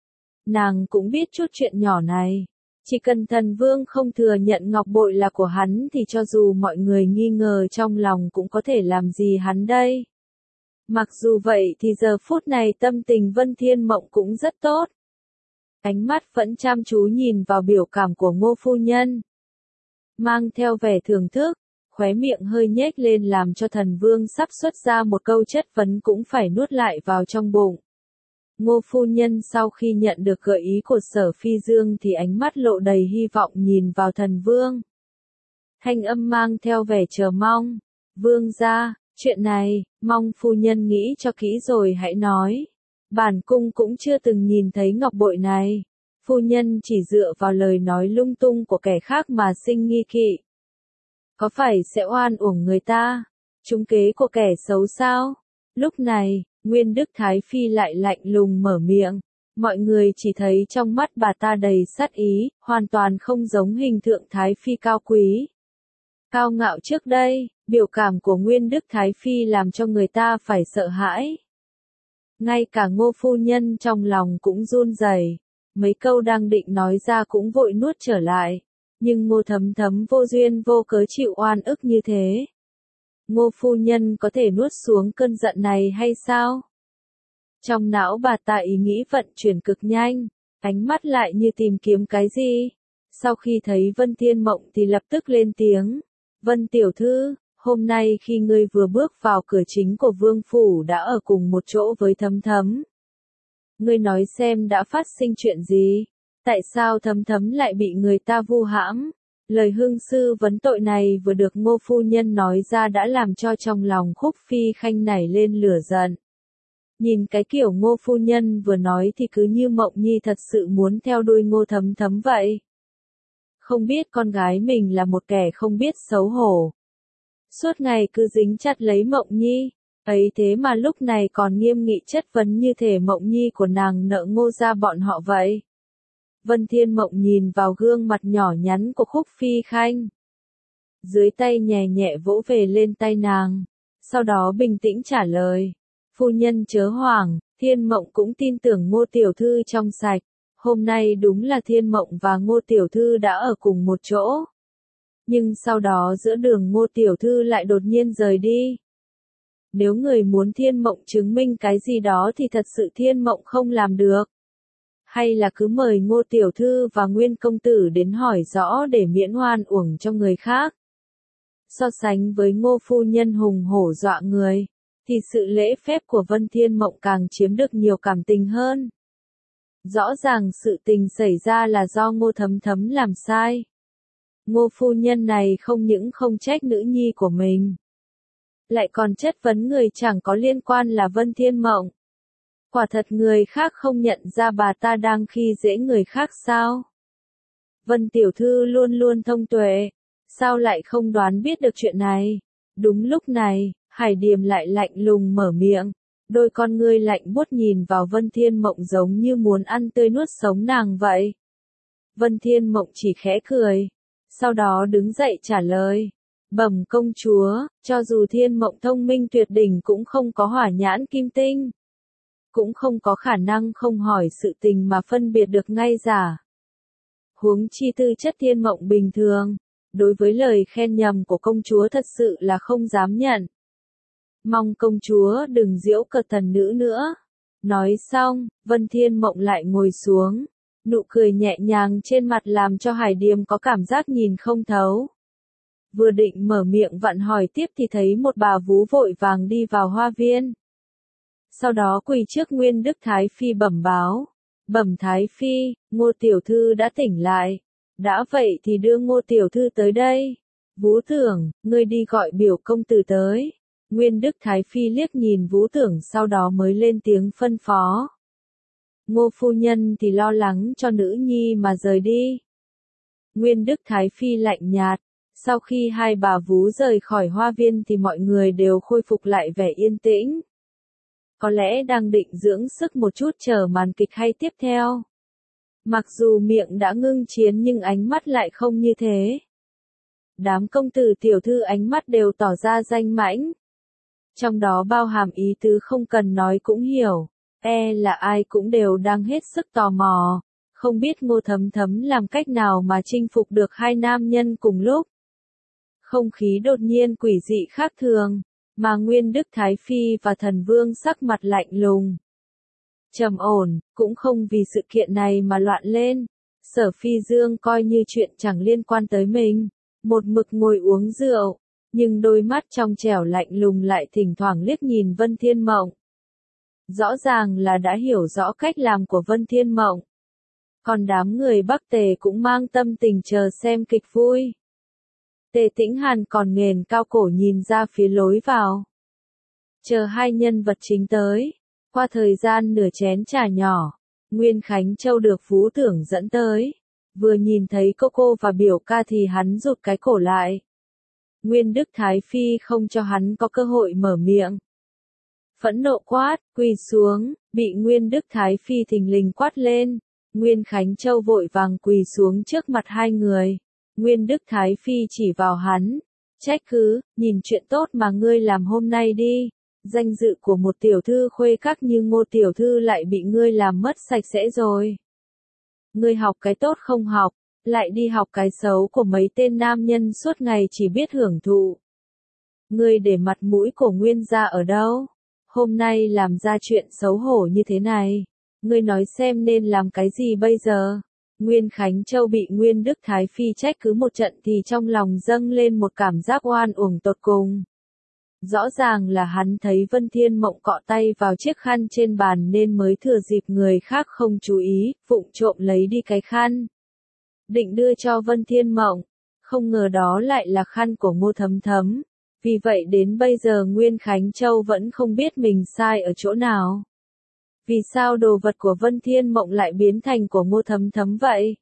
Nàng cũng biết chút chuyện nhỏ này. Chỉ cần thần vương không thừa nhận ngọc bội là của hắn thì cho dù mọi người nghi ngờ trong lòng cũng có thể làm gì hắn đây. Mặc dù vậy thì giờ phút này tâm tình Vân Thiên Mộng cũng rất tốt. Ánh mắt vẫn chăm chú nhìn vào biểu cảm của Ngô Phu Nhân. Mang theo vẻ thưởng thức, khóe miệng hơi nhếch lên làm cho thần vương sắp xuất ra một câu chất vấn cũng phải nuốt lại vào trong bụng. Ngô Phu Nhân sau khi nhận được gợi ý của Sở Phi Dương thì ánh mắt lộ đầy hy vọng nhìn vào thần vương. Thanh âm mang theo vẻ chờ mong. Vương gia, chuyện này, mong Phu Nhân nghĩ cho kỹ rồi hãy nói. Bản cung cũng chưa từng nhìn thấy ngọc bội này. Phu Nhân chỉ dựa vào lời nói lung tung của kẻ khác mà sinh nghi kỵ. Có phải sẽ oan uổng người ta? Trúng kế của kẻ xấu sao? Lúc này, Nguyên Đức Thái Phi lại lạnh lùng mở miệng. Mọi người chỉ thấy trong mắt bà ta đầy sát ý, hoàn toàn không giống hình tượng Thái Phi cao quý. Cao ngạo trước đây, biểu cảm của Nguyên Đức Thái Phi làm cho người ta phải sợ hãi. Ngay cả Ngô Phu Nhân trong lòng cũng run rẩy, mấy câu đang định nói ra cũng vội nuốt trở lại. Nhưng Ngô Thấm Thấm vô duyên vô cớ chịu oan ức như thế. Ngô Phu Nhân có thể nuốt xuống cơn giận này hay sao? Trong não bà ta ý nghĩ vận chuyển cực nhanh, ánh mắt lại như tìm kiếm cái gì. Sau khi thấy Vân Thiên Mộng thì lập tức lên tiếng. Vân tiểu thư, hôm nay khi ngươi vừa bước vào cửa chính của vương phủ đã ở cùng một chỗ với Thấm Thấm. Ngươi nói xem đã phát sinh chuyện gì? Tại sao Thấm Thấm lại bị người ta vu hãm? Lời hương sư vấn tội này vừa được Ngô Phu Nhân nói ra đã làm cho trong lòng Khúc Phi Khanh nảy lên lửa giận. Nhìn cái kiểu Ngô Phu Nhân vừa nói thì cứ như Mộng Nhi thật sự muốn theo đuôi Ngô Thấm Thấm vậy. Không biết con gái mình là một kẻ không biết xấu hổ. Suốt ngày cứ dính chặt lấy Mộng Nhi, ấy thế mà lúc này còn nghiêm nghị chất vấn như thể Mộng Nhi của nàng nợ Ngô gia bọn họ vậy. Vân Thiên Mộng nhìn vào gương mặt nhỏ nhắn của Khúc Phi Khanh. Dưới tay nhẹ nhẹ vỗ về lên tay nàng. Sau đó bình tĩnh trả lời. Phu nhân chớ hoảng, Thiên Mộng cũng tin tưởng Ngô Tiểu Thư trong sạch. Hôm nay đúng là Thiên Mộng và Ngô Tiểu Thư đã ở cùng một chỗ. Nhưng sau đó giữa đường Ngô Tiểu Thư lại đột nhiên rời đi. Nếu người muốn Thiên Mộng chứng minh cái gì đó thì thật sự Thiên Mộng không làm được. Hay là cứ mời Ngô tiểu thư và Nguyên công tử đến hỏi rõ để miễn oan uổng cho người khác. So sánh với Ngô phu nhân hùng hổ dọa người, thì sự lễ phép của Vân Thiên Mộng càng chiếm được nhiều cảm tình hơn. Rõ ràng sự tình xảy ra là do Ngô Thấm Thấm làm sai. Ngô phu nhân này không những không trách nữ nhi của mình, lại còn chất vấn người chẳng có liên quan là Vân Thiên Mộng. Quả thật người khác không nhận ra bà ta đang khi dễ người khác sao? Vân tiểu thư luôn luôn thông tuệ, sao lại không đoán biết được chuyện này? Đúng lúc này, Hải Điềm lại lạnh lùng mở miệng, đôi con ngươi lạnh buốt nhìn vào Vân Thiên Mộng giống như muốn ăn tươi nuốt sống nàng vậy. Vân Thiên Mộng chỉ khẽ cười, sau đó đứng dậy trả lời, bẩm công chúa, cho dù Thiên Mộng thông minh tuyệt đỉnh cũng không có hỏa nhãn kim tinh, cũng không có khả năng không hỏi sự tình mà phân biệt được ngay giả. Huống chi tư chất Thiên Mộng bình thường, đối với lời khen nhầm của công chúa thật sự là không dám nhận. Mong công chúa đừng giễu cợt thần nữ nữa. Nói xong, Vân Thiên Mộng lại ngồi xuống, nụ cười nhẹ nhàng trên mặt làm cho Hải Điềm có cảm giác nhìn không thấu. Vừa định mở miệng vặn hỏi tiếp thì thấy một bà vú vội vàng đi vào hoa viên. Sau đó quỳ trước Nguyên Đức Thái Phi bẩm báo, bẩm Thái Phi, Ngô tiểu thư đã tỉnh lại. Đã vậy thì đưa Ngô tiểu thư tới đây. Vũ Tưởng, ngươi đi gọi biểu công tử tới. Nguyên Đức Thái Phi liếc nhìn Vũ Tưởng sau đó mới lên tiếng phân phó. Ngô phu nhân thì lo lắng cho nữ nhi mà rời đi. Nguyên Đức Thái Phi lạnh nhạt, sau khi hai bà vú rời khỏi hoa viên thì mọi người đều khôi phục lại vẻ yên tĩnh. Có lẽ đang định dưỡng sức một chút chờ màn kịch hay tiếp theo. Mặc dù miệng đã ngưng chiến nhưng ánh mắt lại không như thế. Đám công tử tiểu thư ánh mắt đều tỏ ra danh mãnh. Trong đó bao hàm ý tứ không cần nói cũng hiểu, e là ai cũng đều đang hết sức tò mò, không biết Ngô Thấm Thấm làm cách nào mà chinh phục được hai nam nhân cùng lúc. Không khí đột nhiên quỷ dị khác thường, mà Nguyên Đức Thái Phi và Thần Vương sắc mặt lạnh lùng. Trầm ổn, cũng không vì sự kiện này mà loạn lên. Sở Phi Dương coi như chuyện chẳng liên quan tới mình, một mực ngồi uống rượu, nhưng đôi mắt trong trẻo lạnh lùng lại thỉnh thoảng liếc nhìn Vân Thiên Mộng. Rõ ràng là đã hiểu rõ cách làm của Vân Thiên Mộng. Còn đám người Bắc Tề cũng mang tâm tình chờ xem kịch vui. Tề Tĩnh Hàn còn nghền cao cổ nhìn ra phía lối vào. Chờ hai nhân vật chính tới. Qua thời gian nửa chén trà nhỏ, Nguyên Khánh Châu được Vũ Tưởng dẫn tới. Vừa nhìn thấy cô cô và biểu ca thì hắn rụt cái cổ lại. Nguyên Đức Thái Phi không cho hắn có cơ hội mở miệng. Phẫn nộ quát, quỳ xuống, bị Nguyên Đức Thái Phi thình lình quát lên. Nguyên Khánh Châu vội vàng quỳ xuống trước mặt hai người. Nguyên Đức Thái Phi chỉ vào hắn. Trách cứ, nhìn chuyện tốt mà ngươi làm hôm nay đi. Danh dự của một tiểu thư khuê các như Ngô tiểu thư lại bị ngươi làm mất sạch sẽ rồi. Ngươi học cái tốt không học, lại đi học cái xấu của mấy tên nam nhân suốt ngày chỉ biết hưởng thụ. Ngươi để mặt mũi của Nguyên gia ở đâu? Hôm nay làm ra chuyện xấu hổ như thế này. Ngươi nói xem nên làm cái gì bây giờ? Nguyên Khánh Châu bị Nguyên Đức Thái Phi trách cứ một trận thì trong lòng dâng lên một cảm giác oan uổng tột cùng. Rõ ràng là hắn thấy Vân Thiên Mộng cọ tay vào chiếc khăn trên bàn nên mới thừa dịp người khác không chú ý, vụng trộm lấy đi cái khăn. Định đưa cho Vân Thiên Mộng, không ngờ đó lại là khăn của Ngô Thấm Thấm. Vì vậy đến bây giờ Nguyên Khánh Châu vẫn không biết mình sai ở chỗ nào. Vì sao đồ vật của Vân Thiên Mộng lại biến thành của Ngô Thấm Thấm vậy?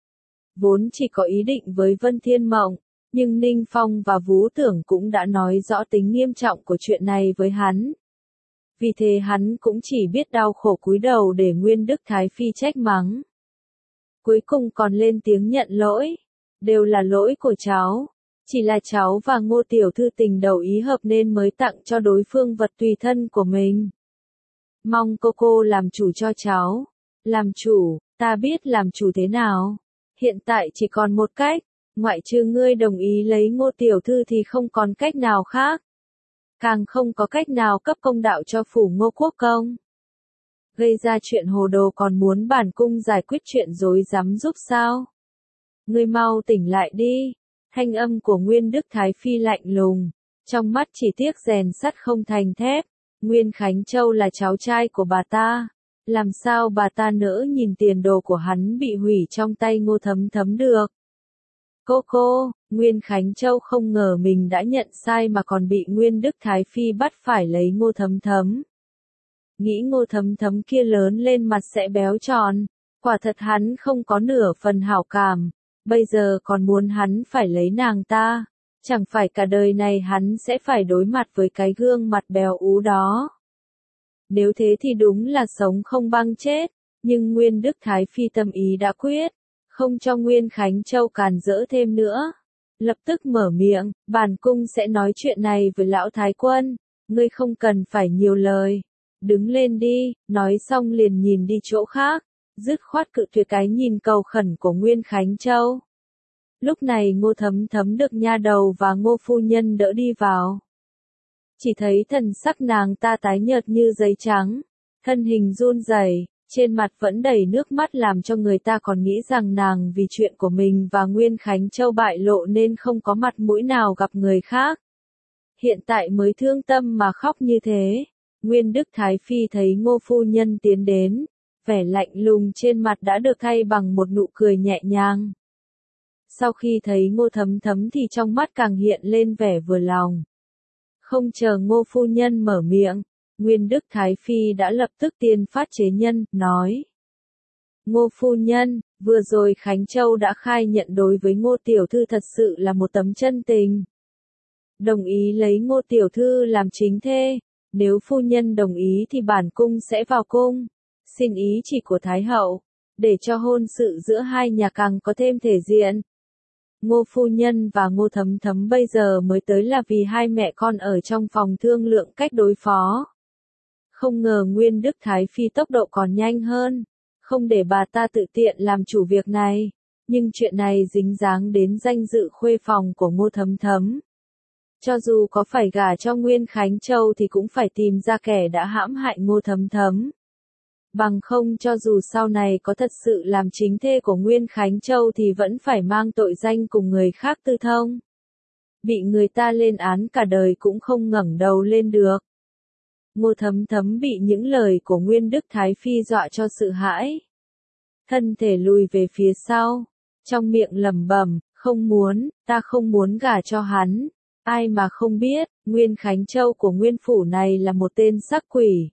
Vốn chỉ có ý định với Vân Thiên Mộng. Nhưng Ninh Phong và Vũ Tưởng cũng đã nói rõ tính nghiêm trọng của chuyện này với hắn. Vì thế hắn cũng chỉ biết đau khổ cúi đầu để Nguyên Đức Thái Phi trách mắng. Cuối cùng còn lên tiếng nhận lỗi. Đều là lỗi của cháu. Chỉ là cháu và Ngô tiểu thư tình đầu ý hợp nên mới tặng cho đối phương vật tùy thân của mình. Mong cô cô làm chủ cho cháu. Làm chủ, ta biết làm chủ thế nào. Hiện tại chỉ còn một cách. Ngoại trừ ngươi đồng ý lấy Ngô tiểu thư thì không còn cách nào khác. Càng không có cách nào cấp công đạo cho phủ Ngô Quốc công. gây ra chuyện hồ đồ còn muốn bản cung giải quyết chuyện rối rắm giúp sao? Ngươi mau tỉnh lại đi. Thanh âm của Nguyên Đức Thái Phi lạnh lùng, trong mắt chỉ tiếc rèn sắt không thành thép. Nguyên Khánh Châu là cháu trai của bà ta, làm sao bà ta nỡ nhìn tiền đồ của hắn bị hủy trong tay Ngô Thấm Thấm được. Cô cô, Nguyên Khánh Châu không ngờ mình đã nhận sai mà còn bị Nguyên Đức Thái Phi bắt phải lấy Ngô Thấm Thấm. Nghĩ Ngô Thấm Thấm kia lớn lên mặt sẽ béo tròn, quả thật hắn không có nửa phần hảo cảm, bây giờ còn muốn hắn phải lấy nàng ta, chẳng phải cả đời này hắn sẽ phải đối mặt với cái gương mặt béo ú đó. Nếu thế thì đúng là sống không bằng chết, nhưng Nguyên Đức Thái Phi tâm ý đã quyết, không cho Nguyên Khánh Châu càn rỡ thêm nữa. Lập tức mở miệng, bản cung sẽ nói chuyện này với lão Thái Quân, ngươi không cần phải nhiều lời. Đứng lên đi, nói xong liền nhìn đi chỗ khác, dứt khoát cự tuyệt cái nhìn cầu khẩn của Nguyên Khánh Châu. Lúc này Ngô Thấm Thấm được nha đầu và Ngô phu nhân đỡ đi vào. Chỉ thấy thần sắc nàng ta tái nhợt như giấy trắng, thân hình run rẩy, trên mặt vẫn đầy nước mắt làm cho người ta còn nghĩ rằng nàng vì chuyện của mình và Nguyên Khánh Châu bại lộ nên không có mặt mũi nào gặp người khác. Hiện tại mới thương tâm mà khóc như thế. Nguyên Đức Thái Phi thấy Ngô phu nhân tiến đến, vẻ lạnh lùng trên mặt đã được thay bằng một nụ cười nhẹ nhàng. Sau khi thấy Ngô Thấm Thấm thì trong mắt càng hiện lên vẻ vừa lòng. Không chờ Ngô phu nhân mở miệng, Nguyên Đức Thái Phi đã lập tức tiên phát chế nhân, nói. Ngô phu nhân, vừa rồi Khánh Châu đã khai nhận đối với Ngô tiểu thư thật sự là một tấm chân tình. Đồng ý lấy Ngô tiểu thư làm chính thê, nếu phu nhân đồng ý thì bản cung sẽ vào cung, xin ý chỉ của Thái hậu, để cho hôn sự giữa hai nhà càng có thêm thể diện. Ngô phu nhân và Ngô Thấm Thấm bây giờ mới tới là vì hai mẹ con ở trong phòng thương lượng cách đối phó. Không ngờ Nguyên Đức Thái Phi tốc độ còn nhanh hơn, không để bà ta tự tiện làm chủ việc này, nhưng chuyện này dính dáng đến danh dự khuê phòng của Ngô Thấm Thấm. Cho dù có phải gả cho Nguyên Khánh Châu thì cũng phải tìm ra kẻ đã hãm hại Ngô Thấm Thấm. Bằng không cho dù sau này có thật sự làm chính thê của Nguyên Khánh Châu thì vẫn phải mang tội danh cùng người khác tư thông. Bị người ta lên án cả đời cũng không ngẩng đầu lên được. Ngô Thấm Thấm bị những lời của Nguyên Đức Thái Phi dọa cho sợ hãi. Thân thể lùi về phía sau, trong miệng lẩm bẩm, không muốn, ta không muốn gả cho hắn. Ai mà không biết, Nguyên Khánh Châu của Nguyên Phủ này là một tên sắc quỷ.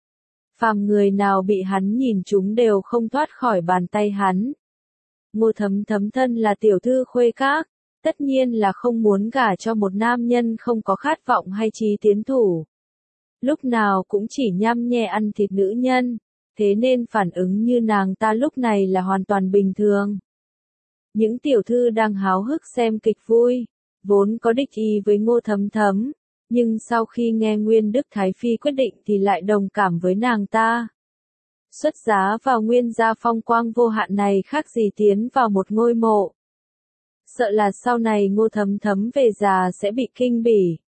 Phàm người nào bị hắn nhìn chúng đều không thoát khỏi bàn tay hắn. Ngô Thấm Thấm thân là tiểu thư khuê các, tất nhiên là không muốn gả cho một nam nhân không có khát vọng hay chí tiến thủ. Lúc nào cũng chỉ nhăm nhe ăn thịt nữ nhân, thế nên phản ứng như nàng ta lúc này là hoàn toàn bình thường. Những tiểu thư đang háo hức xem kịch vui, vốn có địch ý với Ngô Thấm Thấm, nhưng sau khi nghe Nguyên Đức Thái Phi quyết định thì lại đồng cảm với nàng ta. Xuất giá vào Nguyên gia phong quang vô hạn này khác gì tiến vào một ngôi mộ. Sợ là sau này Ngô Thấm Thấm về già sẽ bị kinh bỉ.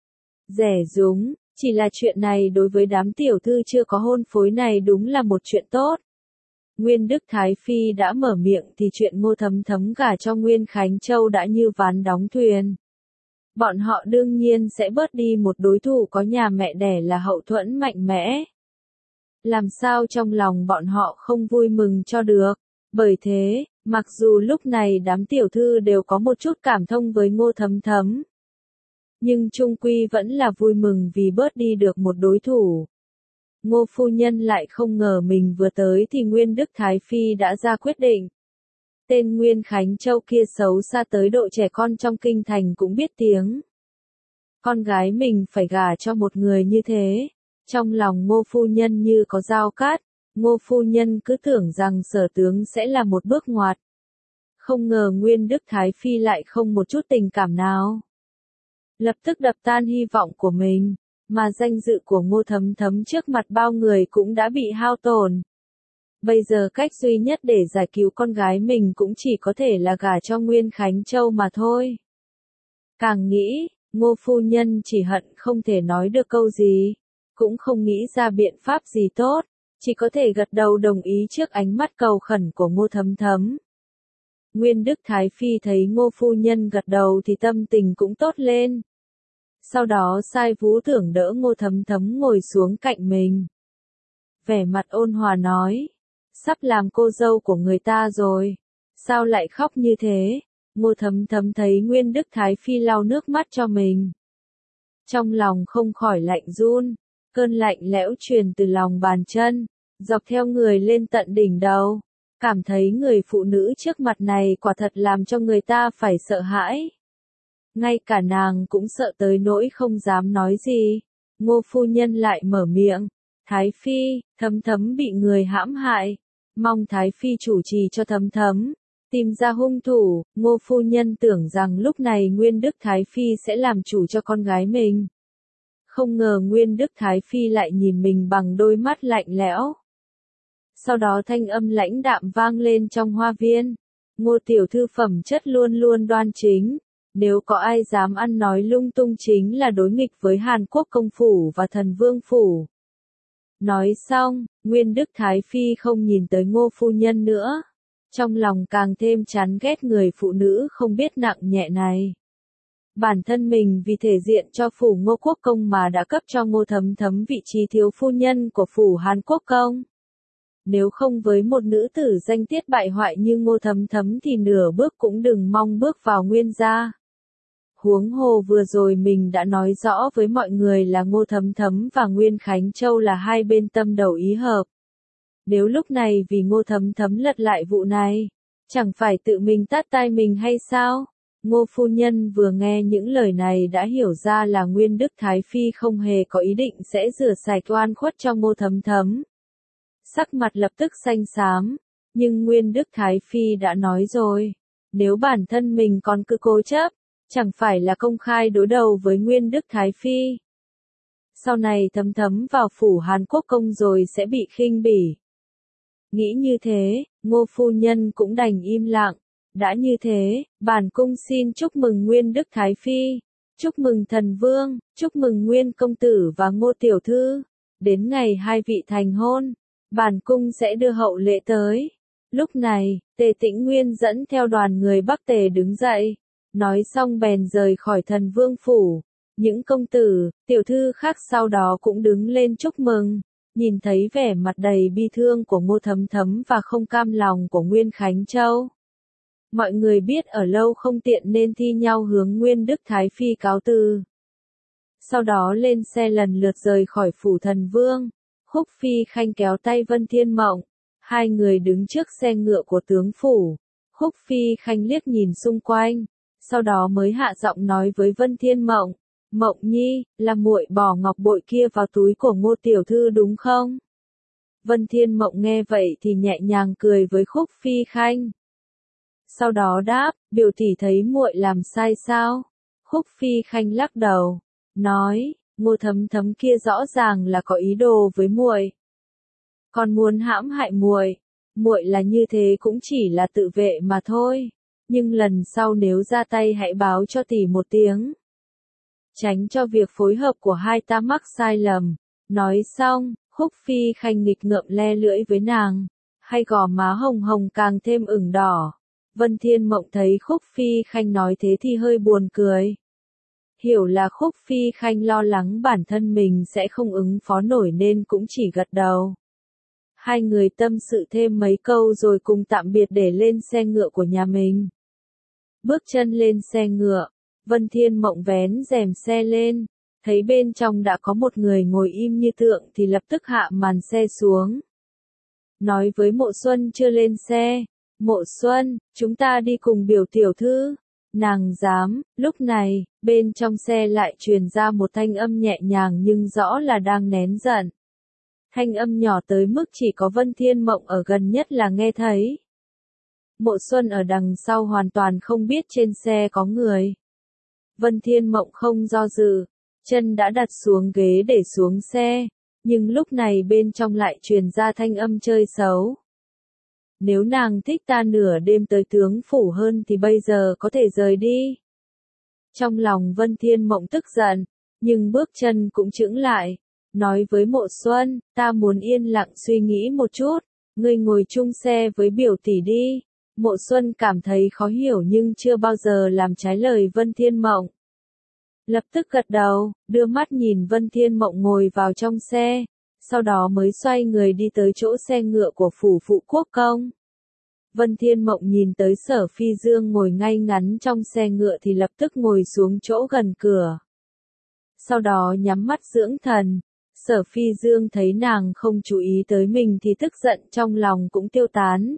Rẻ rúng, chỉ là chuyện này đối với đám tiểu thư chưa có hôn phối này đúng là một chuyện tốt. Nguyên Đức Thái Phi đã mở miệng thì chuyện Ngô Thấm Thấm gả cho Nguyên Khánh Châu đã như ván đóng thuyền. Bọn họ đương nhiên sẽ bớt đi một đối thủ có nhà mẹ đẻ là hậu thuẫn mạnh mẽ. Làm sao trong lòng bọn họ không vui mừng cho được. Bởi thế, mặc dù lúc này đám tiểu thư đều có một chút cảm thông với Ngô Thấm Thấm, nhưng chung quy vẫn là vui mừng vì bớt đi được một đối thủ. Ngô phu nhân lại không ngờ mình vừa tới thì Nguyên Đức Thái Phi đã ra quyết định. Tên Nguyên Khánh Châu kia xấu xa tới độ trẻ con trong kinh thành cũng biết tiếng. Con gái mình phải gả cho một người như thế. Trong lòng Ngô phu nhân như có dao cát, Ngô phu nhân cứ tưởng rằng Sở tướng sẽ là một bước ngoặt. Không ngờ Nguyên Đức Thái Phi lại không một chút tình cảm nào. Lập tức đập tan hy vọng của mình, mà danh dự của Ngô Thấm Thấm trước mặt bao người cũng đã bị hao tổn. Bây giờ cách duy nhất để giải cứu con gái mình cũng chỉ có thể là gả cho Nguyên Khánh Châu mà thôi. Càng nghĩ, Ngô phu nhân chỉ hận không thể nói được câu gì, cũng không nghĩ ra biện pháp gì tốt, chỉ có thể gật đầu đồng ý trước ánh mắt cầu khẩn của Ngô Thấm Thấm. Nguyên Đức Thái Phi thấy Ngô phu nhân gật đầu thì tâm tình cũng tốt lên. Sau đó sai Vũ Tưởng đỡ Ngô Thấm Thấm ngồi xuống cạnh mình. Vẻ mặt ôn hòa nói, sắp làm cô dâu của người ta rồi, sao lại khóc như thế? Ngô Thấm Thấm thấy Nguyên Đức Thái Phi lau nước mắt cho mình. Trong lòng không khỏi lạnh run, cơn lạnh lẽo truyền từ lòng bàn chân, dọc theo người lên tận đỉnh đầu. Cảm thấy người phụ nữ trước mặt này quả thật làm cho người ta phải sợ hãi. Ngay cả nàng cũng sợ tới nỗi không dám nói gì. Ngô phu nhân lại mở miệng, Thái Phi, Thấm Thấm bị người hãm hại, mong Thái Phi chủ trì cho Thấm Thấm, tìm ra hung thủ. Ngô phu nhân tưởng rằng lúc này Nguyên Đức Thái Phi sẽ làm chủ cho con gái mình. Không ngờ Nguyên Đức Thái Phi lại nhìn mình bằng đôi mắt lạnh lẽo. Sau đó thanh âm lãnh đạm vang lên trong hoa viên. Ngô tiểu thư phẩm chất luôn luôn đoan chính. Nếu có ai dám ăn nói lung tung chính là đối nghịch với Hàn Quốc công phủ và thần vương phủ. Nói xong, Nguyên Đức Thái Phi không nhìn tới Ngô phu nhân nữa. Trong lòng càng thêm chán ghét người phụ nữ không biết nặng nhẹ này. Bản thân mình vì thể diện cho phủ Ngô Quốc công mà đã cấp cho Ngô Thấm Thấm vị trí thiếu phu nhân của phủ Hàn Quốc công. Nếu không với một nữ tử danh tiết bại hoại như Ngô Thấm Thấm thì nửa bước cũng đừng mong bước vào Nguyên gia. Huống hồ vừa rồi mình đã nói rõ với mọi người là Ngô Thấm Thấm và Nguyên Khánh Châu là hai bên tâm đầu ý hợp. Nếu lúc này vì Ngô Thấm Thấm lật lại vụ này, chẳng phải tự mình tát tai mình hay sao? Ngô phu nhân vừa nghe những lời này đã hiểu ra là Nguyên Đức Thái Phi không hề có ý định sẽ rửa sạch oan khuất cho Ngô Thấm Thấm. Sắc mặt lập tức xanh xám, nhưng Nguyên Đức Thái Phi đã nói rồi, nếu bản thân mình còn cứ cố chấp, chẳng phải là công khai đối đầu với Nguyên Đức Thái Phi. Sau này Thấm Thấm vào phủ Hàn Quốc công rồi sẽ bị khinh bỉ. Nghĩ như thế, Ngô phu nhân cũng đành im lặng. Đã như thế, bản cung xin chúc mừng Nguyên Đức Thái Phi, chúc mừng thần vương, chúc mừng Nguyên công tử và Ngô tiểu thư. Đến ngày hai vị thành hôn, bản cung sẽ đưa hậu lễ tới. Lúc này, Tề Tĩnh Nguyên dẫn theo đoàn người Bắc Tề đứng dậy, nói xong bèn rời khỏi thần vương phủ. Những công tử, tiểu thư khác sau đó cũng đứng lên chúc mừng. Nhìn thấy vẻ mặt đầy bi thương của Ngô Thấm Thấm và không cam lòng của Nguyên Khánh Châu. Mọi người biết ở lâu không tiện nên thi nhau hướng Nguyên Đức Thái Phi cáo từ. Sau đó lên xe lần lượt rời khỏi phủ thần vương. Khúc Phi Khanh kéo tay Vân Thiên Mộng. Hai người đứng trước xe ngựa của tướng phủ. Khúc Phi Khanh liếc nhìn xung quanh. Sau đó mới hạ giọng nói với Vân Thiên Mộng. Mộng nhi, là muội bỏ ngọc bội kia vào túi của Ngô tiểu thư đúng không? Vân Thiên Mộng nghe vậy thì nhẹ nhàng cười với Khúc Phi Khanh. Sau đó đáp, biểu tỷ thấy muội làm sai sao? Khúc Phi Khanh lắc đầu, nói, Ngô Thấm Thấm kia rõ ràng là có ý đồ với muội, còn muốn hãm hại muội. Muội là như thế cũng chỉ là tự vệ mà thôi, nhưng lần sau nếu ra tay hãy báo cho tỷ một tiếng, tránh cho việc phối hợp của hai ta mắc sai lầm. Nói xong, Khúc Phi Khanh nghịch ngợm le lưỡi với nàng, hai gò má hồng hồng càng thêm ửng đỏ. Vân Thiên Mộng thấy Khúc Phi Khanh nói thế thì hơi buồn cười. Hiểu là Khúc Phi Khanh lo lắng bản thân mình sẽ không ứng phó nổi nên cũng chỉ gật đầu. Hai người tâm sự thêm mấy câu rồi cùng tạm biệt để lên xe ngựa của nhà mình. Bước chân lên xe ngựa, Vân Thiên Mộng vén rèm xe lên, thấy bên trong đã có một người ngồi im như tượng thì lập tức hạ màn xe xuống. Nói với Mộ Xuân chưa lên xe, Mộ Xuân, chúng ta đi cùng biểu tiểu thư. Nàng dám. Lúc này, bên trong xe lại truyền ra một thanh âm nhẹ nhàng nhưng rõ là đang nén giận. Thanh âm nhỏ tới mức chỉ có Vân Thiên Mộng ở gần nhất là nghe thấy. Mộ Xuân ở đằng sau hoàn toàn không biết trên xe có người. Vân Thiên Mộng không do dự, chân đã đặt xuống ghế để xuống xe, nhưng lúc này bên trong lại truyền ra thanh âm chơi xấu. Nếu nàng thích ta nửa đêm tới tướng phủ hơn thì bây giờ có thể rời đi. Trong lòng Vân Thiên Mộng tức giận, nhưng bước chân cũng chững lại, nói với Mộ Xuân, ta muốn yên lặng suy nghĩ một chút, ngươi ngồi chung xe với biểu tỷ đi. Mộ Xuân cảm thấy khó hiểu nhưng chưa bao giờ làm trái lời Vân Thiên Mộng. Lập tức gật đầu, đưa mắt nhìn Vân Thiên Mộng ngồi vào trong xe, sau đó mới xoay người đi tới chỗ xe ngựa của phủ phụ quốc công. Vân Thiên Mộng nhìn tới Sở Phi Dương ngồi ngay ngắn trong xe ngựa thì lập tức ngồi xuống chỗ gần cửa. Sau đó nhắm mắt dưỡng thần. Sở Phi Dương thấy nàng không chú ý tới mình thì tức giận trong lòng cũng tiêu tán.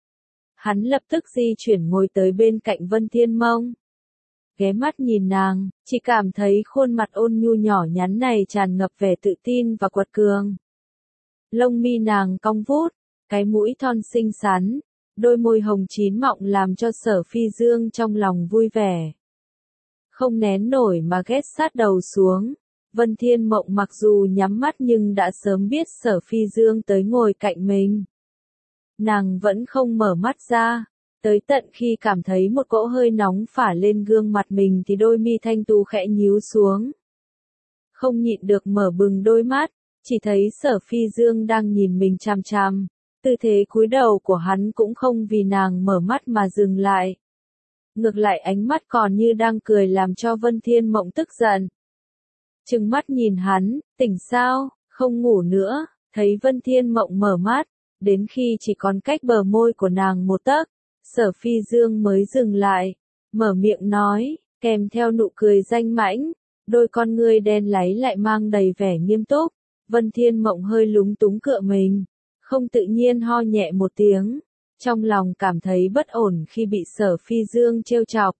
Hắn lập tức di chuyển ngồi tới bên cạnh Vân Thiên Mộng. Ghé mắt nhìn nàng, chỉ cảm thấy khuôn mặt ôn nhu nhỏ nhắn này tràn ngập vẻ tự tin và quật cường. Lông mi nàng cong vút, cái mũi thon xinh xắn, đôi môi hồng chín mọng làm cho Sở Phi Dương trong lòng vui vẻ. Không nén nổi mà ghét sát đầu xuống. Vân Thiên Mộng mặc dù nhắm mắt nhưng đã sớm biết Sở Phi Dương tới ngồi cạnh mình. Nàng vẫn không mở mắt ra, tới tận khi cảm thấy một cỗ hơi nóng phả lên gương mặt mình thì đôi mi thanh tú khẽ nhíu xuống. Không nhịn được mở bừng đôi mắt, chỉ thấy Sở Phi Dương đang nhìn mình chằm chằm, tư thế cúi đầu của hắn cũng không vì nàng mở mắt mà dừng lại. Ngược lại ánh mắt còn như đang cười làm cho Vân Thiên Mộng tức giận. Trừng mắt nhìn hắn, tỉnh sao, không ngủ nữa, thấy Vân Thiên Mộng mở mắt, đến khi chỉ còn cách bờ môi của nàng một tấc, Sở Phi Dương mới dừng lại, mở miệng nói, kèm theo nụ cười danh mãnh, đôi con ngươi đen láy lại mang đầy vẻ nghiêm túc. Vân Thiên Mộng hơi lúng túng cựa mình, không tự nhiên ho nhẹ một tiếng, trong lòng cảm thấy bất ổn khi bị Sở Phi Dương trêu chọc.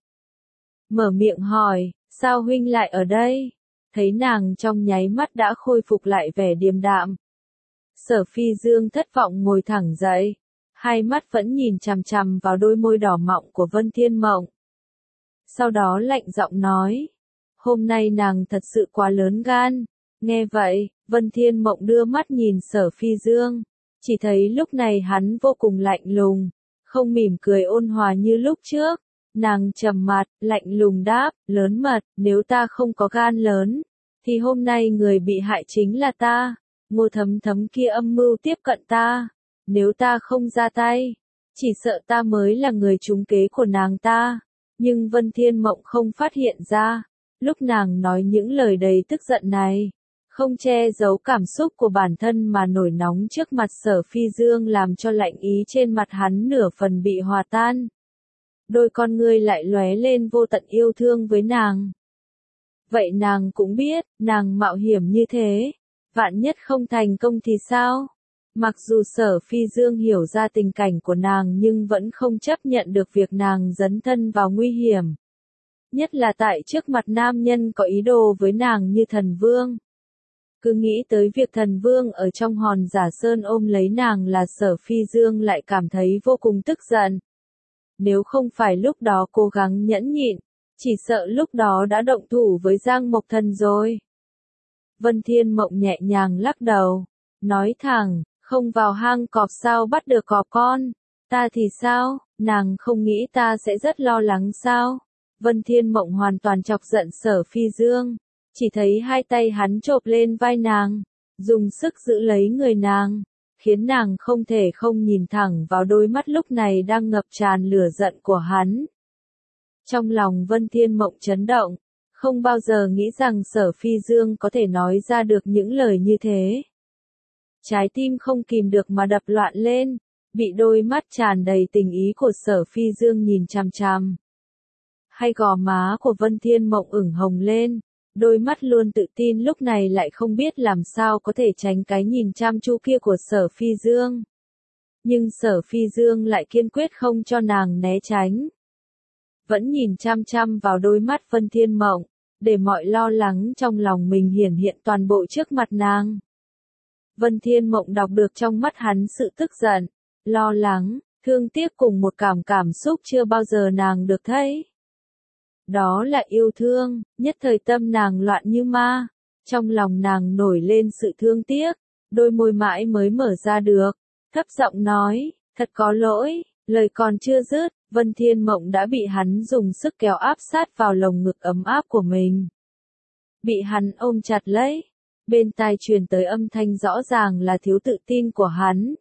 Mở miệng hỏi, sao huynh lại ở đây? Thấy nàng trong nháy mắt đã khôi phục lại vẻ điềm đạm. Sở Phi Dương thất vọng ngồi thẳng dậy, hai mắt vẫn nhìn chằm chằm vào đôi môi đỏ mọng của Vân Thiên Mộng. Sau đó lạnh giọng nói, hôm nay nàng thật sự quá lớn gan. Nghe vậy, Vân Thiên Mộng đưa mắt nhìn Sở Phi Dương, chỉ thấy lúc này hắn vô cùng lạnh lùng, không mỉm cười ôn hòa như lúc trước. Nàng trầm mặt, lạnh lùng đáp, lớn mật, nếu ta không có gan lớn, thì hôm nay người bị hại chính là ta. Ngô Thấm Thấm kia âm mưu tiếp cận ta, nếu ta không ra tay, chỉ sợ ta mới là người trúng kế của nàng ta. Nhưng Vân Thiên Mộng không phát hiện ra, lúc nàng nói những lời đầy tức giận này, không che giấu cảm xúc của bản thân mà nổi nóng trước mặt Sở Phi Dương làm cho lạnh ý trên mặt hắn nửa phần bị hòa tan. Đôi con ngươi lại lóe lên vô tận yêu thương với nàng. Vậy nàng cũng biết, nàng mạo hiểm như thế, vạn nhất không thành công thì sao? Mặc dù Sở Phi Dương hiểu ra tình cảnh của nàng nhưng vẫn không chấp nhận được việc nàng dấn thân vào nguy hiểm. Nhất là tại trước mặt nam nhân có ý đồ với nàng như thần vương. Cứ nghĩ tới việc thần vương ở trong hòn giả sơn ôm lấy nàng là Sở Phi Dương lại cảm thấy vô cùng tức giận. Nếu không phải lúc đó cố gắng nhẫn nhịn, chỉ sợ lúc đó đã động thủ với Giang Mộc Thần rồi. Vân Thiên Mộng nhẹ nhàng lắc đầu, nói thẳng, không vào hang cọp sao bắt được cọp con, ta thì sao, nàng không nghĩ ta sẽ rất lo lắng sao? Vân Thiên Mộng hoàn toàn chọc giận Sở Phi Dương, chỉ thấy hai tay hắn chộp lên vai nàng, dùng sức giữ lấy người nàng, khiến nàng không thể không nhìn thẳng vào đôi mắt lúc này đang ngập tràn lửa giận của hắn. Trong lòng Vân Thiên Mộng chấn động, không bao giờ nghĩ rằng Sở Phi Dương có thể nói ra được những lời như thế. Trái tim không kìm được mà đập loạn lên, bị đôi mắt tràn đầy tình ý của Sở Phi Dương nhìn chằm chằm. Hai gò má của Vân Thiên Mộng ửng hồng lên, đôi mắt luôn tự tin lúc này lại không biết làm sao có thể tránh cái nhìn chăm chú kia của Sở Phi Dương. Nhưng Sở Phi Dương lại kiên quyết không cho nàng né tránh. Vẫn nhìn chăm chăm vào đôi mắt Vân Thiên Mộng, để mọi lo lắng trong lòng mình hiển hiện toàn bộ trước mặt nàng. Vân Thiên Mộng đọc được trong mắt hắn sự tức giận, lo lắng, thương tiếc cùng một cảm cảm xúc chưa bao giờ nàng được thấy. Đó là yêu thương, nhất thời tâm nàng loạn như ma, trong lòng nàng nổi lên sự thương tiếc, đôi môi mãi mới mở ra được, thấp giọng nói, thật có lỗi, lời còn chưa dứt, Vân Thiên Mộng đã bị hắn dùng sức kéo áp sát vào lồng ngực ấm áp của mình. Bị hắn ôm chặt lấy, bên tai truyền tới âm thanh rõ ràng là thiếu tự tin của hắn.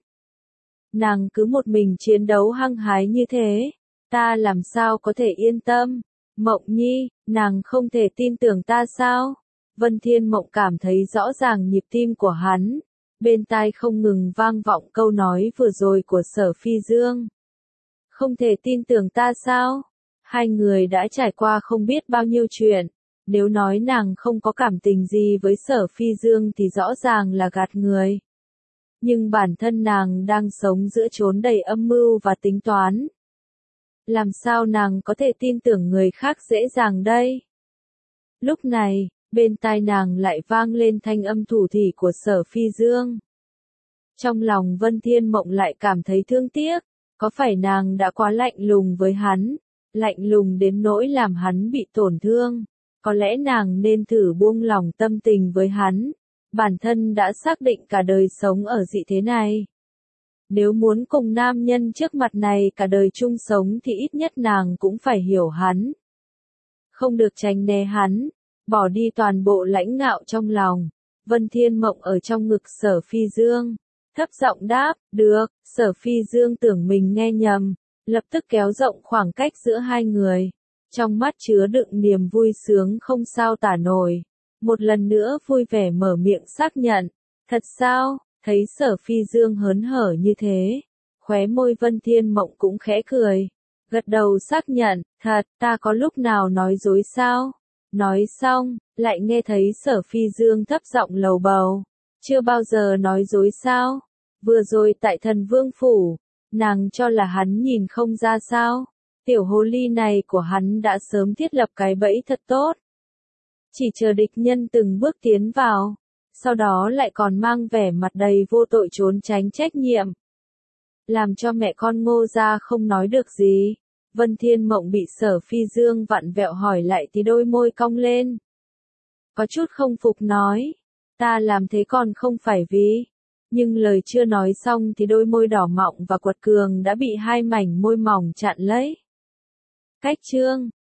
Nàng cứ một mình chiến đấu hăng hái như thế, ta làm sao có thể yên tâm? Mộng Nhi, nàng không thể tin tưởng ta sao? Vân Thiên Mộng cảm thấy rõ ràng nhịp tim của hắn, bên tai không ngừng vang vọng câu nói vừa rồi của Sở Phi Dương. Không thể tin tưởng ta sao? Hai người đã trải qua không biết bao nhiêu chuyện, nếu nói nàng không có cảm tình gì với Sở Phi Dương thì rõ ràng là gạt người. Nhưng bản thân nàng đang sống giữa chốn đầy âm mưu và tính toán. Làm sao nàng có thể tin tưởng người khác dễ dàng đây? Lúc này, bên tai nàng lại vang lên thanh âm thủ thỉ của Sở Phi Dương. Trong lòng Vân Thiên Mộng lại cảm thấy thương tiếc, có phải nàng đã quá lạnh lùng với hắn, lạnh lùng đến nỗi làm hắn bị tổn thương, có lẽ nàng nên thử buông lòng tâm tình với hắn, bản thân đã xác định cả đời sống ở dị thế này. Nếu muốn cùng nam nhân trước mặt này cả đời chung sống thì ít nhất nàng cũng phải hiểu hắn. Không được tránh né hắn, bỏ đi toàn bộ lãnh ngạo trong lòng. Vân Thiên Mộng ở trong ngực Sở Phi Dương, thấp giọng đáp, được. Sở Phi Dương tưởng mình nghe nhầm, lập tức kéo rộng khoảng cách giữa hai người. Trong mắt chứa đựng niềm vui sướng không sao tả nổi. Một lần nữa vui vẻ mở miệng xác nhận. Thật sao? Thấy Sở Phi Dương hớn hở như thế, khóe môi Vân Thiên Mộng cũng khẽ cười, gật đầu xác nhận, thật, ta có lúc nào nói dối sao? Nói xong, lại nghe thấy Sở Phi Dương thấp giọng lầu bầu, chưa bao giờ nói dối sao? Vừa rồi tại Thần Vương Phủ, nàng cho là hắn nhìn không ra sao? Tiểu hồ ly này của hắn đã sớm thiết lập cái bẫy thật tốt. Chỉ chờ địch nhân từng bước tiến vào, sau đó lại còn mang vẻ mặt đầy vô tội trốn tránh trách nhiệm. Làm cho mẹ con Ngô gia không nói được gì. Vân Thiên Mộng bị Sở Phi Dương vặn vẹo hỏi lại thì đôi môi cong lên. Có chút không phục nói, ta làm thế còn không phải vì. Nhưng lời chưa nói xong thì đôi môi đỏ mọng và quật cường đã bị hai mảnh môi mỏng chặn lấy. Cách chương